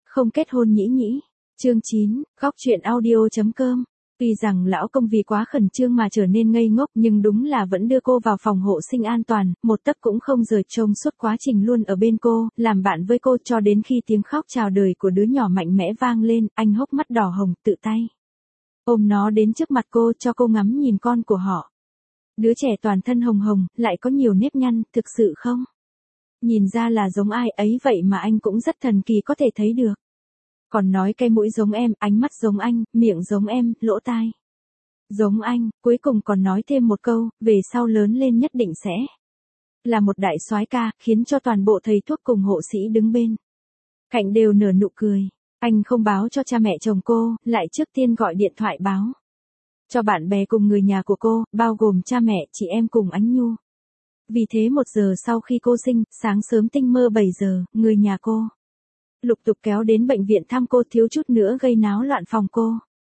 Không kết hôn nhĩ nhĩ. Chương 9, góc truyện audio.com. Tuy rằng lão công vì quá khẩn trương mà trở nên ngây ngốc nhưng đúng là vẫn đưa cô vào phòng hộ sinh an toàn, một tấc cũng không rời trông suốt quá trình luôn ở bên cô, làm bạn với cô cho đến khi tiếng khóc chào đời của đứa nhỏ mạnh mẽ vang lên, anh hốc mắt đỏ hồng tự tay ôm nó đến trước mặt cô cho cô ngắm nhìn con của họ. Đứa trẻ toàn thân hồng hồng, lại có nhiều nếp nhăn, thực sự không? Nhìn ra là giống ai ấy vậy mà anh cũng rất thần kỳ có thể thấy được. Còn nói cái mũi giống em, ánh mắt giống anh, miệng giống em, lỗ tai giống anh, cuối cùng còn nói thêm một câu, về sau lớn lên nhất định sẽ là một đại soái ca, khiến cho toàn bộ thầy thuốc cùng hộ sĩ đứng bên cạnh đều nở nụ cười. Anh không báo cho cha mẹ chồng cô, lại trước tiên gọi điện thoại báo cho bạn bè cùng người nhà của cô, bao gồm cha mẹ, chị em cùng Ánh Nhu. Vì thế 1 giờ sau khi cô sinh, sáng sớm tinh mơ 7 giờ, người nhà cô lục tục kéo đến bệnh viện thăm cô, thiếu chút nữa gây náo loạn phòng cô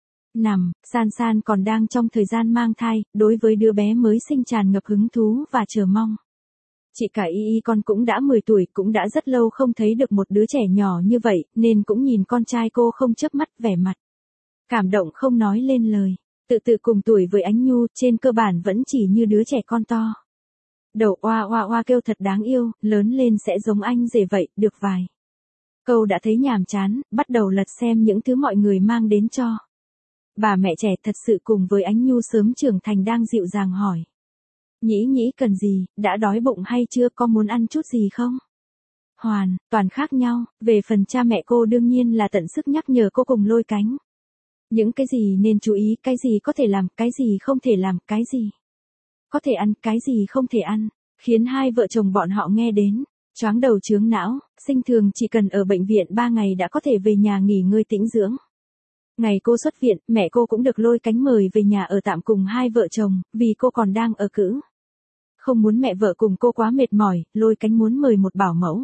nằm. San San còn đang trong thời gian mang thai, đối với đứa bé mới sinh tràn ngập hứng thú và chờ mong. Chị cả Y con cũng đã 10 tuổi, cũng đã rất lâu không thấy được một đứa trẻ nhỏ như vậy, nên cũng nhìn con trai cô không chớp mắt, vẻ mặt cảm động không nói lên lời. Tự tự cùng tuổi với Ánh Nhu, trên cơ bản vẫn chỉ như đứa trẻ con to. Đầu oa oa oa kêu thật đáng yêu, lớn lên sẽ giống anh rể vậy, được vài câu đã thấy nhàm chán, bắt đầu lật xem những thứ mọi người mang đến cho. Bà mẹ trẻ thật sự cùng với Ánh Nhu sớm trưởng thành đang dịu dàng hỏi. Nhĩ nhĩ cần gì, đã đói bụng hay chưa, có muốn ăn chút gì không? Hoàn toàn khác nhau, về phần cha mẹ cô đương nhiên là tận sức nhắc nhở cô cùng Lôi Cánh. Những cái gì nên chú ý, cái gì có thể làm, cái gì không thể làm, cái gì có thể ăn, cái gì không thể ăn, khiến hai vợ chồng bọn họ nghe đến choáng đầu chướng não. Sinh thường chỉ cần ở bệnh viện 3 ngày đã có thể về nhà nghỉ ngơi tĩnh dưỡng. Ngày cô xuất viện, mẹ cô cũng được Lôi Cánh mời về nhà ở tạm cùng hai vợ chồng, vì cô còn đang ở cữ. Không muốn mẹ vợ cùng cô quá mệt mỏi, Lôi Cánh muốn mời một bảo mẫu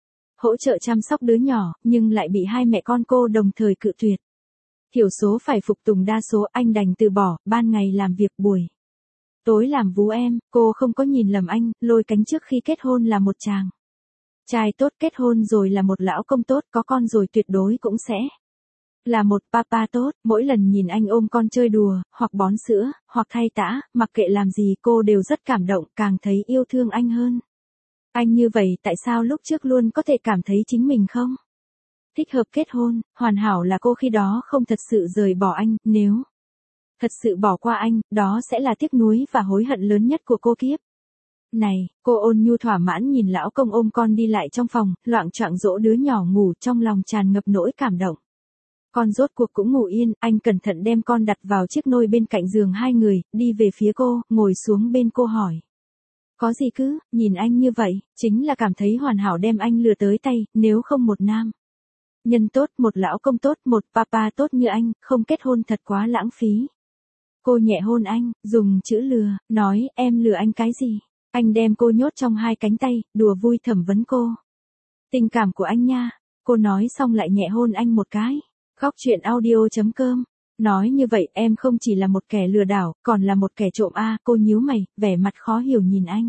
hỗ trợ chăm sóc đứa nhỏ, nhưng lại bị hai mẹ con cô đồng thời cự tuyệt. Thiểu số phải phục tùng đa số, anh đành từ bỏ, ban ngày làm việc, buổi tối làm vú em. Cô không có nhìn lầm anh, Lôi Cánh trước khi kết hôn là một chàng trai tốt, kết hôn rồi là một lão công tốt, có con rồi tuyệt đối cũng sẽ là một papa tốt. Mỗi lần nhìn anh ôm con chơi đùa, hoặc bón sữa, hoặc thay tã, mặc kệ làm gì cô đều rất cảm động, càng thấy yêu thương anh hơn. Anh như vậy tại sao lúc trước luôn có thể cảm thấy chính mình không thích hợp kết hôn, hoàn hảo là cô khi đó không thật sự rời bỏ anh, nếu thật sự bỏ qua anh, đó sẽ là tiếc nuối và hối hận lớn nhất của cô kiếp này. Cô ôn nhu thỏa mãn nhìn lão công ôm con đi lại trong phòng, loạng choạng dỗ đứa nhỏ ngủ, trong lòng tràn ngập nỗi cảm động. Con rốt cuộc cũng ngủ yên, anh cẩn thận đem con đặt vào chiếc nôi bên cạnh giường hai người, đi về phía cô, ngồi xuống bên cô hỏi. Có gì cứ, nhìn anh như vậy, chính là cảm thấy hoàn hảo đem anh lừa tới tay, nếu không một nam nhân tốt, một lão công tốt, một papa tốt như anh, không kết hôn thật quá lãng phí. Cô nhẹ hôn anh, dùng chữ lừa, nói, em lừa anh cái gì? Anh đem cô nhốt trong hai cánh tay, đùa vui thẩm vấn cô. Tình cảm của anh nha. Cô nói xong lại nhẹ hôn anh một cái. Góc truyện audio.com. Nói như vậy em không chỉ là một kẻ lừa đảo, còn là một kẻ trộm a. Cô nhíu mày, vẻ mặt khó hiểu nhìn anh.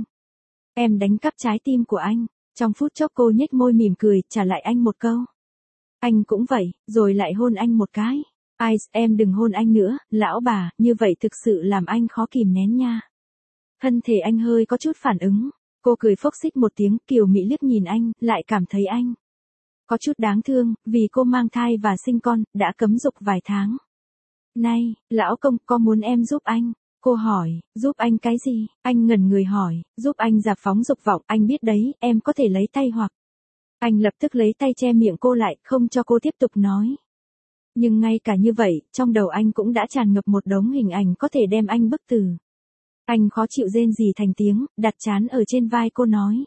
Em đánh cắp trái tim của anh. Trong phút chốc cô nhếch môi mỉm cười, trả lại anh một câu. Anh cũng vậy, rồi lại hôn anh một cái. Ai, em đừng hôn anh nữa, lão bà, như vậy thực sự làm anh khó kìm nén nha. Thân thể anh hơi có chút phản ứng. Cô cười phốc xích một tiếng, kiều mị liếc nhìn anh, lại cảm thấy anh có chút đáng thương, vì cô mang thai và sinh con, đã cấm dục vài tháng. Này, lão công, có muốn em giúp anh? Cô hỏi, giúp anh cái gì? Anh ngẩn người hỏi, giúp anh dạp phóng dục vọng, anh biết đấy, em có thể lấy tay hoặc. Anh lập tức lấy tay che miệng cô lại, không cho cô tiếp tục nói. Nhưng ngay cả như vậy, trong đầu anh cũng đã tràn ngập một đống hình ảnh có thể đem anh bức tử. Anh khó chịu rên rỉ thành tiếng, đặt trán ở trên vai cô nói.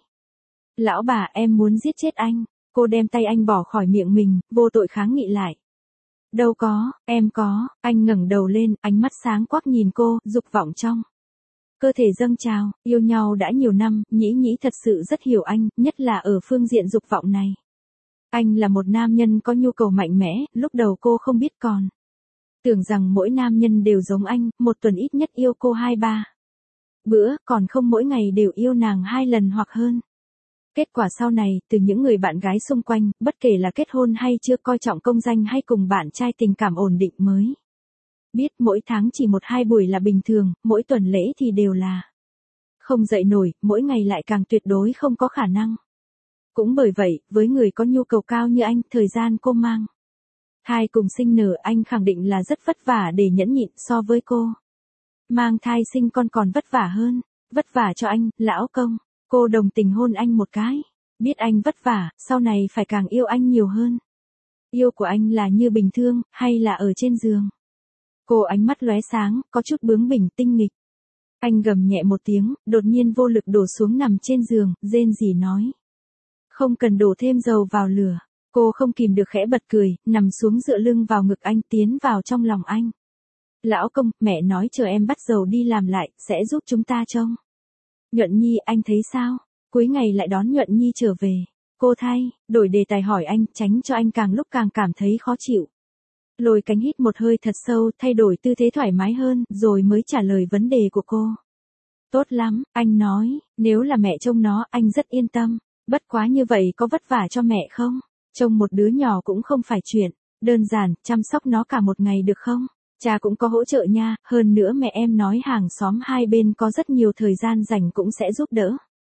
Lão bà, em muốn giết chết anh. Cô đem tay anh bỏ khỏi miệng mình, vô tội kháng nghị lại. Đâu có, em có. Anh ngẩng đầu lên, ánh mắt sáng quắc nhìn cô, dục vọng trong cơ thể dâng trào. Yêu nhau đã nhiều năm, nhĩ nhĩ thật sự rất hiểu anh, nhất là ở phương diện dục vọng này. Anh là một nam nhân có nhu cầu mạnh mẽ, lúc đầu cô không biết còn tưởng rằng mỗi nam nhân đều giống anh, một tuần ít nhất yêu cô 2-3 bữa, còn không mỗi ngày đều yêu nàng 2 lần hoặc hơn. Kết quả sau này, từ những người bạn gái xung quanh, bất kể là kết hôn hay chưa, coi trọng công danh hay cùng bạn trai tình cảm ổn định mới. Biết mỗi tháng chỉ 1-2 buổi là bình thường, mỗi tuần lễ thì đều là không dậy nổi, mỗi ngày lại càng tuyệt đối không có khả năng. Cũng bởi vậy, với người có nhu cầu cao như anh, thời gian cô mang thai cùng sinh nở, anh khẳng định là rất vất vả để nhẫn nhịn. So với cô mang thai sinh con còn vất vả hơn. Vất vả cho anh, lão công. Cô đồng tình hôn anh một cái. Biết anh vất vả, sau này phải càng yêu anh nhiều hơn. Yêu của anh là như bình thường, hay là ở trên giường? Cô ánh mắt lóe sáng, có chút bướng bỉnh tinh nghịch. Anh gầm nhẹ một tiếng, đột nhiên vô lực đổ xuống nằm trên giường, rên rỉ nói. Không cần đổ thêm dầu vào lửa. Cô không kìm được khẽ bật cười, nằm xuống dựa lưng vào ngực anh, tiến vào trong lòng anh. Lão công, mẹ nói chờ em bắt dầu đi làm lại, sẽ giúp chúng ta trông Nhuận Nhi, anh thấy sao? Cuối ngày lại đón Nhuận Nhi trở về. Cô thay, đổi đề tài hỏi anh, tránh cho anh càng lúc càng cảm thấy khó chịu. Lôi cánh hít một hơi thật sâu, thay đổi tư thế thoải mái hơn, rồi mới trả lời vấn đề của cô. Tốt lắm, anh nói, nếu là mẹ trông nó, anh rất yên tâm. Bất quá như vậy có vất vả cho mẹ không? Trông một đứa nhỏ cũng không phải chuyện đơn giản, chăm sóc nó cả một ngày được không? Cha cũng có hỗ trợ nha, hơn nữa mẹ em nói hàng xóm hai bên có rất nhiều thời gian rảnh cũng sẽ giúp đỡ.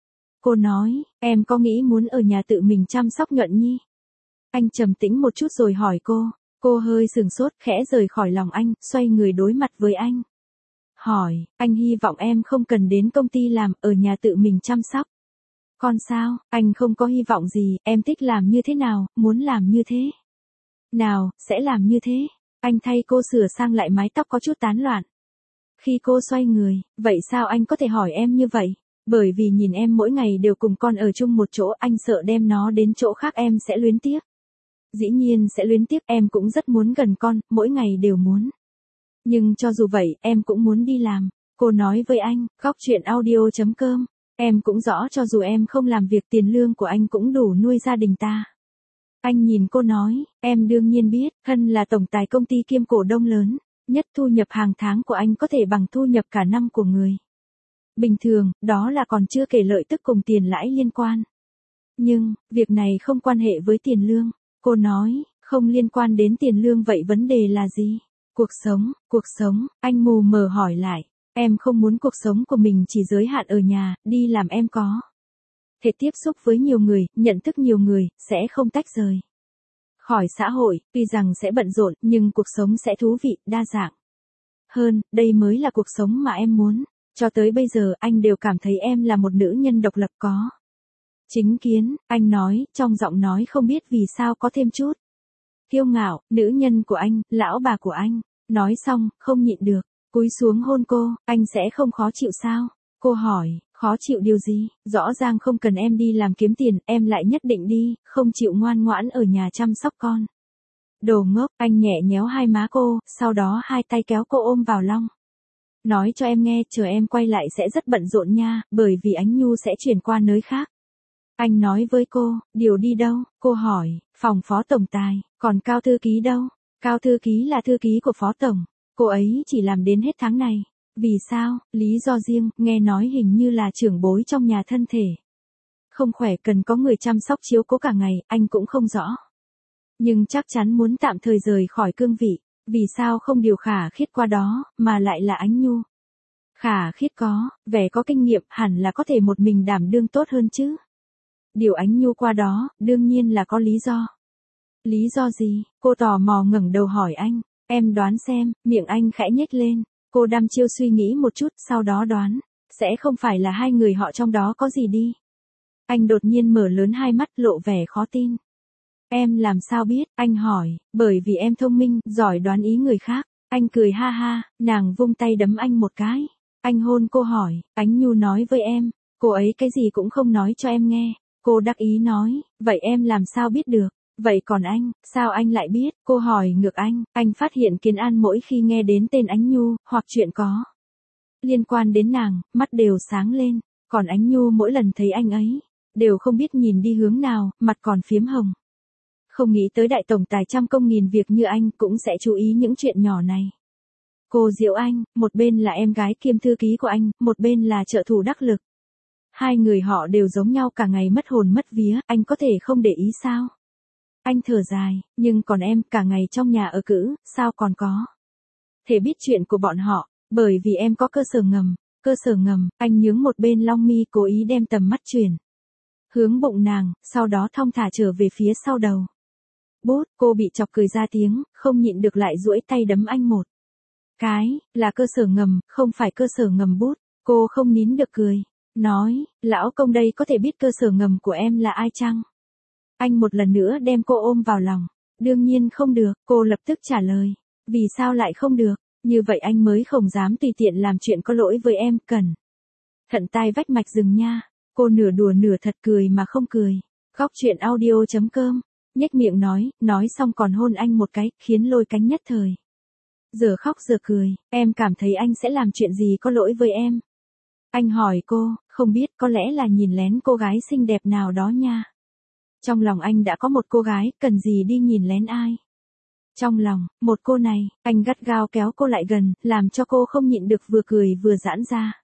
Cô nói, em có nghĩ muốn ở nhà tự mình chăm sóc Nhuận Nhi? Anh trầm tĩnh một chút rồi hỏi cô hơi sừng sốt, khẽ rời khỏi lòng anh, xoay người đối mặt với anh. Hỏi, anh hy vọng em không cần đến công ty làm, ở nhà tự mình chăm sóc. Con sao, anh không có hy vọng gì, em thích làm như thế nào, muốn làm như thế nào, sẽ làm như thế. Anh thay cô sửa sang lại mái tóc có chút tán loạn. Khi cô xoay người, vậy sao anh có thể hỏi em như vậy? Bởi vì nhìn em mỗi ngày đều cùng con ở chung một chỗ, anh sợ đem nó đến chỗ khác em sẽ luyến tiếc. Dĩ nhiên sẽ luyến tiếc, em cũng rất muốn gần con, mỗi ngày đều muốn. Nhưng cho dù vậy, em cũng muốn đi làm. Cô nói với anh, góc chuyện audio.com. Em cũng rõ cho dù em không làm việc, tiền lương của anh cũng đủ nuôi gia đình ta. Anh nhìn cô nói, em đương nhiên biết, thân là tổng tài công ty kiêm cổ đông lớn, nhất thu nhập hàng tháng của anh có thể bằng thu nhập cả năm của người bình thường, đó là còn chưa kể lợi tức cùng tiền lãi liên quan. Nhưng, việc này không quan hệ với tiền lương. Cô nói, không liên quan đến tiền lương, vậy vấn đề là gì? Cuộc sống, anh mù mờ hỏi lại. Em không muốn cuộc sống của mình chỉ giới hạn ở nhà, đi làm em có thể tiếp xúc với nhiều người, nhận thức nhiều người, sẽ không tách rời khỏi xã hội, tuy rằng sẽ bận rộn, nhưng cuộc sống sẽ thú vị, đa dạng hơn, đây mới là cuộc sống mà em muốn. Cho tới bây giờ, anh đều cảm thấy em là một nữ nhân độc lập có chính kiến, anh nói, trong giọng nói không biết vì sao có thêm chút kiêu ngạo, nữ nhân của anh, lão bà của anh. Nói xong, không nhịn được, cúi xuống hôn cô, anh sẽ không khó chịu sao? Cô hỏi, khó chịu điều gì? Rõ ràng không cần em đi làm kiếm tiền, em lại nhất định đi, không chịu ngoan ngoãn ở nhà chăm sóc con. Đồ ngốc, anh nhẹ nhéo hai má cô, sau đó hai tay kéo cô ôm vào lòng. Nói cho em nghe, chờ em quay lại sẽ rất bận rộn nha, bởi vì Ánh Nhu sẽ chuyển qua nơi khác. Anh nói với cô, điều đi đâu? Cô hỏi, phòng phó tổng tài, còn Cao thư ký đâu? Cao thư ký là thư ký của phó tổng. Cô ấy chỉ làm đến hết tháng này. Vì sao? Lý do riêng, nghe nói hình như là trưởng bối trong nhà thân thể không khỏe, cần có người chăm sóc chiếu cố cả ngày, anh cũng không rõ. Nhưng chắc chắn muốn tạm thời rời khỏi cương vị. Vì sao không điều Khả Khiết qua đó, mà lại là Ánh Nhu? Khả Khiết có vẻ có kinh nghiệm, hẳn là có thể một mình đảm đương tốt hơn chứ. Điều Ánh Nhu qua đó, đương nhiên là có lý do. Lý do gì? Cô tò mò ngẩng đầu hỏi anh. Em đoán xem, miệng anh khẽ nhếch lên. Cô đăm chiêu suy nghĩ một chút, sau đó đoán. Sẽ không phải là hai người họ trong đó có gì đi. Anh đột nhiên mở lớn hai mắt, lộ vẻ khó tin. Em làm sao biết? Anh hỏi. Bởi vì em thông minh, giỏi đoán ý người khác. Anh cười ha ha, nàng vung tay đấm anh một cái. Anh hôn cô hỏi, Ánh Nhu nói với em. Cô ấy cái gì cũng không nói cho em nghe. Cô đắc ý nói, vậy em làm sao biết được? Vậy còn anh, sao anh lại biết? Cô hỏi ngược anh phát hiện Kiến An mỗi khi nghe đến tên Ánh Nhu, hoặc chuyện có liên quan đến nàng, mắt đều sáng lên, còn Ánh Nhu mỗi lần thấy anh ấy, đều không biết nhìn đi hướng nào, mặt còn phiếm hồng. Không nghĩ tới đại tổng tài trăm công nghìn việc như anh cũng sẽ chú ý những chuyện nhỏ này. Cô giễu anh, một bên là em gái kiêm thư ký của anh, một bên là trợ thủ đắc lực. Hai người họ đều giống nhau cả ngày mất hồn mất vía, anh có thể không để ý sao? Anh thở dài, nhưng còn em cả ngày trong nhà ở cữ, sao còn có thể biết chuyện của bọn họ, bởi vì em có cơ sở ngầm. Cơ sở ngầm, anh nhướng một bên long mi cố ý đem tầm mắt chuyển hướng bụng nàng, sau đó thong thả trở về phía sau đầu. Bút, cô bị chọc cười ra tiếng, không nhịn được lại duỗi tay đấm anh một cái, là cơ sở ngầm, không phải cơ sở ngầm bút. Cô không nín được cười, nói, lão công đây có thể biết cơ sở ngầm của em là ai chăng? Anh một lần nữa đem cô ôm vào lòng. Đương nhiên không được, cô lập tức trả lời. Vì sao lại không được? Như vậy anh mới không dám tùy tiện làm chuyện có lỗi với em, cẩn thận tai vách mạch rừng nha. Cô nửa đùa nửa thật cười mà không cười. Góc chuyện audio.com, nhếch miệng nói xong còn hôn anh một cái, khiến Lôi Cánh nhất thời giờ khóc giờ cười. Em cảm thấy anh sẽ làm chuyện gì có lỗi với em? Anh hỏi cô, không biết, có lẽ là nhìn lén cô gái xinh đẹp nào đó nha. Trong lòng anh đã có một cô gái, cần gì đi nhìn lén ai? Trong lòng, một cô này, anh gắt gao kéo cô lại gần, làm cho cô không nhịn được vừa cười vừa giãn ra.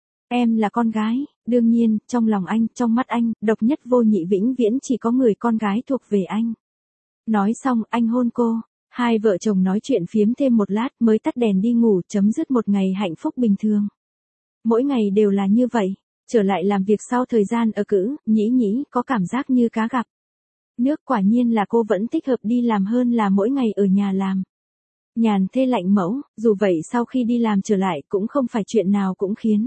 Em là con gái, đương nhiên, trong lòng anh, trong mắt anh, độc nhất vô nhị vĩnh viễn chỉ có người con gái thuộc về anh. Nói xong, anh hôn cô. Hai vợ chồng nói chuyện phiếm thêm một lát mới tắt đèn đi ngủ, chấm dứt một ngày hạnh phúc bình thường. Mỗi ngày đều là như vậy. Trở lại làm việc sau thời gian ở cữ, nhĩ có cảm giác như cá gặp nước. Quả nhiên là cô vẫn thích hợp đi làm hơn là mỗi ngày ở nhà làm. Nhàn thê lạnh mẫu, dù vậy sau khi đi làm trở lại cũng không phải chuyện nào cũng khiến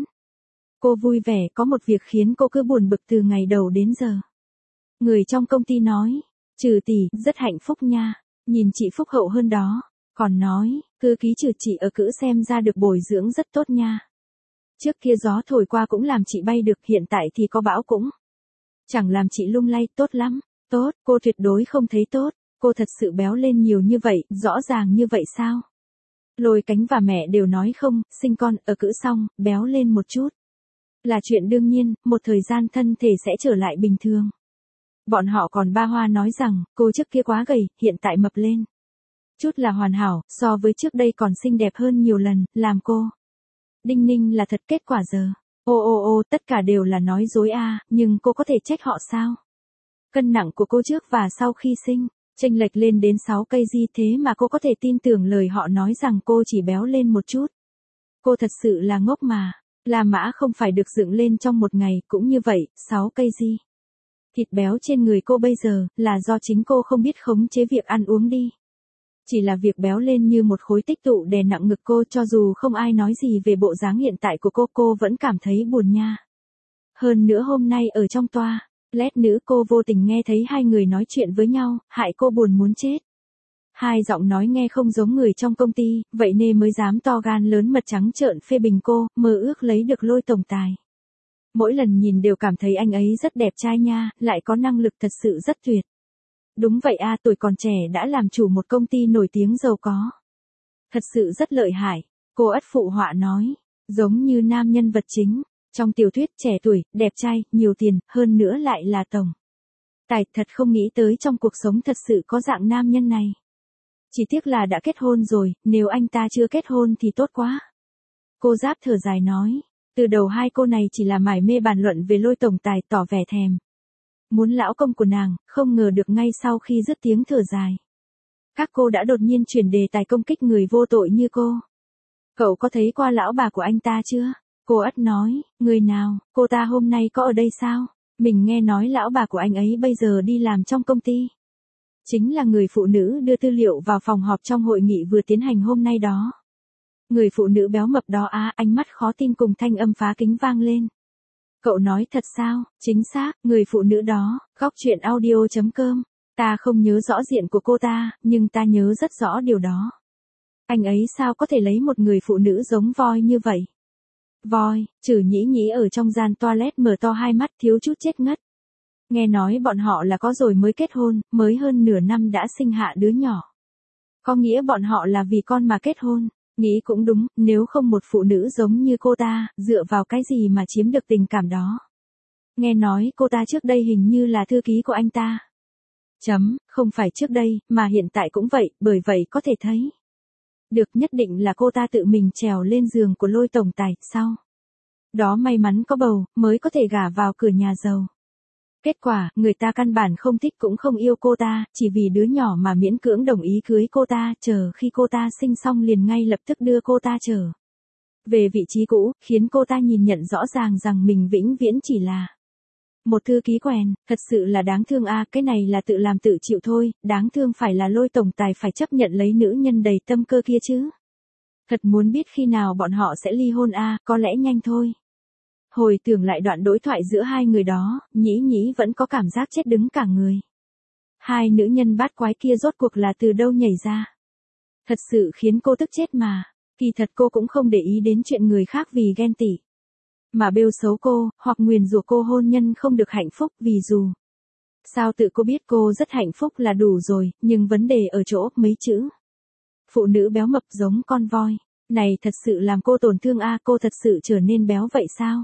cô vui vẻ, có một việc khiến cô cứ buồn bực từ ngày đầu đến giờ. Người trong công ty nói, Trừ tỷ, rất hạnh phúc nha, nhìn chị phúc hậu hơn đó, còn nói, thư ký Trừ chị ở cữ xem ra được bồi dưỡng rất tốt nha. Trước kia gió thổi qua cũng làm chị bay được, hiện tại thì có bão cũng chẳng làm chị lung lay, tốt lắm. Tốt, cô tuyệt đối không thấy tốt, cô thật sự béo lên nhiều như vậy, rõ ràng như vậy sao? Lôi Cánh và mẹ đều nói không, sinh con, ở cữ xong, béo lên một chút là chuyện đương nhiên, một thời gian thân thể sẽ trở lại bình thường. Bọn họ còn ba hoa nói rằng, cô trước kia quá gầy, hiện tại mập lên chút là hoàn hảo, so với trước đây còn xinh đẹp hơn nhiều lần, làm cô đinh ninh là thật. Kết quả giờ, ô, tất cả đều là nói dối a, nhưng cô có thể trách họ sao? Cân nặng của cô trước và sau khi sinh, chênh lệch lên đến 6 cây gì thế mà cô có thể tin tưởng lời họ nói rằng cô chỉ béo lên một chút. Cô thật sự là ngốc mà. La Mã không phải được dựng lên trong một ngày, cũng như vậy, 6 cây gì. Thịt béo trên người cô bây giờ, là do chính cô không biết khống chế việc ăn uống đi. Chỉ là việc béo lên như một khối tích tụ đè nặng ngực cô, cho dù không ai nói gì về bộ dáng hiện tại của cô vẫn cảm thấy buồn nha. Hơn nữa hôm nay ở trong toa lét nữ, cô vô tình nghe thấy hai người nói chuyện với nhau, hại cô buồn muốn chết. Hai giọng nói nghe không giống người trong công ty, vậy nên mới dám to gan lớn mật trắng trợn phê bình cô, mơ ước lấy được Lôi tổng tài. Mỗi lần nhìn đều cảm thấy anh ấy rất đẹp trai nha, lại có năng lực thật sự rất tuyệt. Đúng vậy a, tuổi còn trẻ đã làm chủ một công ty nổi tiếng giàu có. Thật sự rất lợi hại, cô ất phụ họa nói, giống như nam nhân vật chính. Trong tiểu thuyết, trẻ tuổi, đẹp trai, nhiều tiền, hơn nữa lại là tổng tài. Thật không nghĩ tới trong cuộc sống thật sự có dạng nam nhân này. Chỉ tiếc là đã kết hôn rồi, nếu anh ta chưa kết hôn thì tốt quá. Cô Giáp thở dài nói, từ đầu hai cô này chỉ là mải mê bàn luận về Lôi tổng tài, tỏ vẻ thèm muốn lão công của nàng, không ngờ được ngay sau khi dứt tiếng thở dài, các cô đã đột nhiên chuyển đề tài công kích người vô tội như cô. Cậu có thấy qua lão bà của anh ta chưa? Cô ất nói, người nào, cô ta hôm nay có ở đây sao? Mình nghe nói lão bà của anh ấy bây giờ đi làm trong công ty. Chính là người phụ nữ đưa tư liệu vào phòng họp trong hội nghị vừa tiến hành hôm nay đó. Người phụ nữ béo mập đó á, ánh mắt khó tin cùng thanh âm phá kính vang lên. Cậu nói thật sao? Chính xác, người phụ nữ đó. Góc chuyện audio.com. Ta không nhớ rõ diện của cô ta, nhưng ta nhớ rất rõ điều đó. Anh ấy sao có thể lấy một người phụ nữ giống voi như vậy? Voi, Trừ nhĩ ở trong gian toilet mở to hai mắt thiếu chút chết ngất. Nghe nói bọn họ là có rồi mới kết hôn, mới hơn nửa năm đã sinh hạ đứa nhỏ. Có nghĩa bọn họ là vì con mà kết hôn. Nghĩ cũng đúng, nếu không một phụ nữ giống như cô ta, dựa vào cái gì mà chiếm được tình cảm đó. Nghe nói cô ta trước đây hình như là thư ký của anh ta. Không phải trước đây, mà hiện tại cũng vậy, bởi vậy có thể thấy được nhất định là cô ta tự mình trèo lên giường của Lôi tổng tài, sao? đó may mắn có bầu, mới có thể gả vào cửa nhà giàu. Kết quả, người ta căn bản không thích cũng không yêu cô ta, chỉ vì đứa nhỏ mà miễn cưỡng đồng ý cưới cô ta, chờ khi cô ta sinh xong liền ngay lập tức đưa cô ta trở về vị trí cũ, khiến cô ta nhìn nhận rõ ràng rằng mình vĩnh viễn chỉ là một thư ký quèn, thật sự là đáng thương a, cái này là tự làm tự chịu thôi, đáng thương phải là Lôi tổng tài phải chấp nhận lấy nữ nhân đầy tâm cơ kia chứ. Thật muốn biết khi nào bọn họ sẽ ly hôn a, có lẽ nhanh thôi. Hồi tưởng lại đoạn đối thoại giữa hai người đó, Nhĩ Nhĩ vẫn có cảm giác chết đứng cả người. Hai nữ nhân bát quái kia rốt cuộc là từ đâu nhảy ra. Thật sự khiến cô tức chết mà. Kỳ thật cô cũng không để ý đến chuyện người khác vì ghen tị. Mà bêu xấu cô, hoặc nguyền rủa cô hôn nhân không được hạnh phúc vì dù. Sao tự cô biết cô rất hạnh phúc là đủ rồi, nhưng vấn đề ở chỗ mấy chữ. Phụ nữ béo mập giống con voi. Này thật sự làm cô tổn thương a, cô thật sự trở nên béo vậy sao?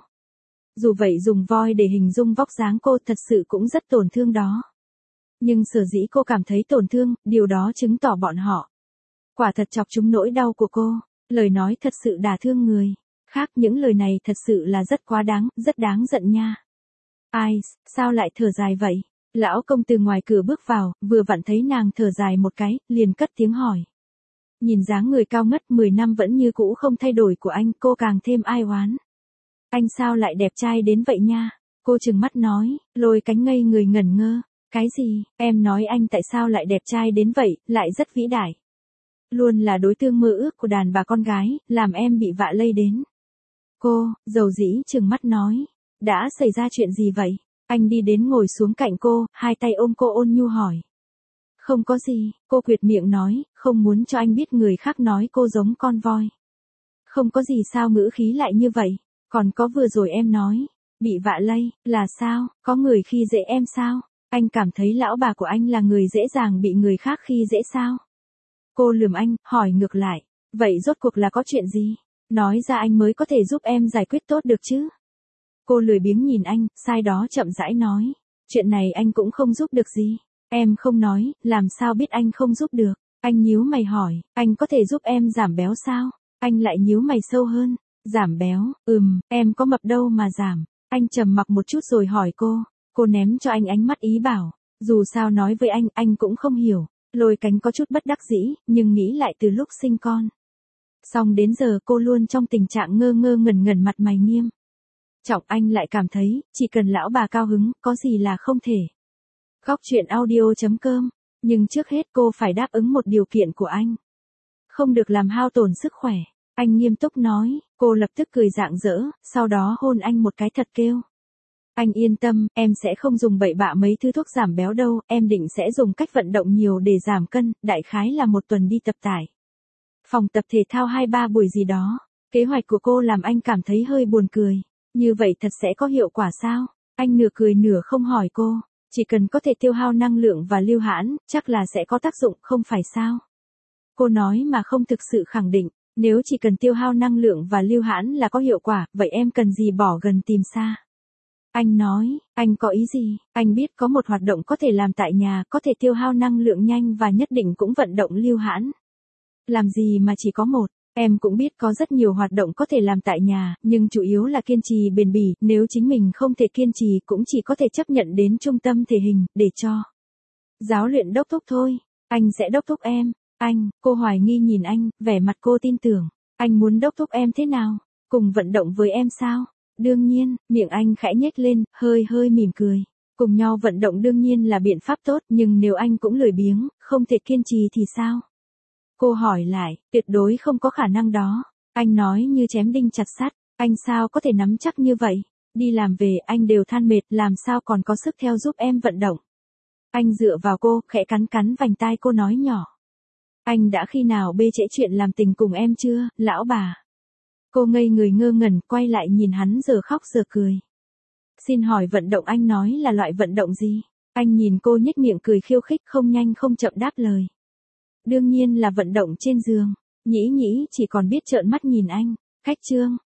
Dù vậy dùng voi để hình dung vóc dáng cô thật sự cũng rất tổn thương đó. Nhưng sở dĩ cô cảm thấy tổn thương, điều đó chứng tỏ bọn họ quả thật chọc trúng nỗi đau của cô. Lời nói thật sự đả thương người khác, những lời này thật sự là rất quá đáng, rất đáng giận nha. Ai, sao lại thở dài vậy? Lão công từ ngoài cửa bước vào, vừa vặn thấy nàng thở dài một cái, liền cất tiếng hỏi. Nhìn dáng người cao ngất 10 năm vẫn như cũ không thay đổi của anh, cô càng thêm ai oán. Anh sao lại đẹp trai đến vậy nha? Cô trừng mắt nói, Lôi Cánh ngây người ngẩn ngơ. Cái gì, em nói anh tại sao lại đẹp trai đến vậy, lại rất vĩ đại. Luôn là đối tượng mơ ước của đàn bà con gái, làm em bị vạ lây đến. Cô, dầu dĩ trừng mắt nói, đã xảy ra chuyện gì vậy? Anh đi đến ngồi xuống cạnh cô, hai tay ôm cô ôn nhu hỏi. Không có gì, cô quyệt miệng nói, không muốn cho anh biết người khác nói cô giống con voi. Không có gì sao ngữ khí lại như vậy, còn có vừa rồi em nói, bị vạ lây, là sao, có người khi dễ em sao? Anh cảm thấy lão bà của anh là người dễ dàng bị người khác khi dễ sao? Cô lườm anh, hỏi ngược lại, vậy rốt cuộc là có chuyện gì? Nói ra anh mới có thể giúp em giải quyết tốt được chứ? Cô lười biếng nhìn anh, sai đó chậm rãi nói, chuyện này anh cũng không giúp được gì. Em không nói, làm sao biết anh không giúp được? Anh nhíu mày hỏi, anh có thể giúp em giảm béo sao? Anh lại nhíu mày sâu hơn, giảm béo, em có mập đâu mà giảm. Anh trầm mặc một chút rồi hỏi cô ném cho anh ánh mắt ý bảo, dù sao nói với anh cũng không hiểu. Lôi Cánh có chút bất đắc dĩ, nhưng nghĩ lại từ lúc sinh con. Xong đến giờ cô luôn trong tình trạng ngơ ngơ ngẩn ngẩn mặt mày nghiêm trọng, anh lại cảm thấy, chỉ cần lão bà cao hứng, có gì là không thể. Góc truyện audio.com, nhưng trước hết cô phải đáp ứng một điều kiện của anh. Không được làm hao tổn sức khỏe. Anh nghiêm túc nói, cô lập tức cười rạng rỡ, sau đó hôn anh một cái thật kêu. Anh yên tâm, em sẽ không dùng bậy bạ mấy thứ thuốc giảm béo đâu, em định sẽ dùng cách vận động nhiều để giảm cân, đại khái là một tuần đi tập tải phòng tập thể thao 2-3 buổi gì đó. Kế hoạch của cô làm anh cảm thấy hơi buồn cười. Như vậy thật sẽ có hiệu quả sao? Anh nửa cười nửa không hỏi cô. Chỉ cần có thể tiêu hao năng lượng và lưu hãn, chắc là sẽ có tác dụng, không phải sao? Cô nói mà không thực sự khẳng định, nếu chỉ cần tiêu hao năng lượng và lưu hãn là có hiệu quả, vậy em cần gì bỏ gần tìm xa? Anh nói, anh có ý gì? Anh biết có một hoạt động có thể làm tại nhà, có thể tiêu hao năng lượng nhanh và nhất định cũng vận động lưu hãn. Làm gì mà chỉ có một? Em cũng biết có rất nhiều hoạt động có thể làm tại nhà, nhưng chủ yếu là kiên trì bền bỉ, nếu chính mình không thể kiên trì cũng chỉ có thể chấp nhận đến trung tâm thể hình, để cho giáo luyện đốc thúc thôi. Anh sẽ đốc thúc em. Cô hoài nghi nhìn anh, vẻ mặt cô tin tưởng. Anh muốn đốc thúc em thế nào? Cùng vận động với em sao? Đương nhiên, miệng anh khẽ nhếch lên, hơi mỉm cười. Cùng nhau vận động đương nhiên là biện pháp tốt, nhưng nếu anh cũng lười biếng, không thể kiên trì thì sao? Cô hỏi lại, tuyệt đối không có khả năng đó. Anh nói như chém đinh chặt sắt, anh sao có thể nắm chắc như vậy? Đi làm về anh đều than mệt, làm sao còn có sức theo giúp em vận động? Anh dựa vào cô, khẽ cắn vành tai cô nói nhỏ. Anh đã khi nào bê trễ chuyện làm tình cùng em chưa, lão bà? Cô ngây người ngơ ngẩn, quay lại nhìn hắn giờ khóc giờ cười. Xin hỏi vận động anh nói là loại vận động gì? Anh nhìn cô nhếch miệng cười khiêu khích, không nhanh không chậm đáp lời. Đương nhiên là vận động trên giường. Nhĩ Nhĩ chỉ còn biết trợn mắt nhìn anh. Khách trương,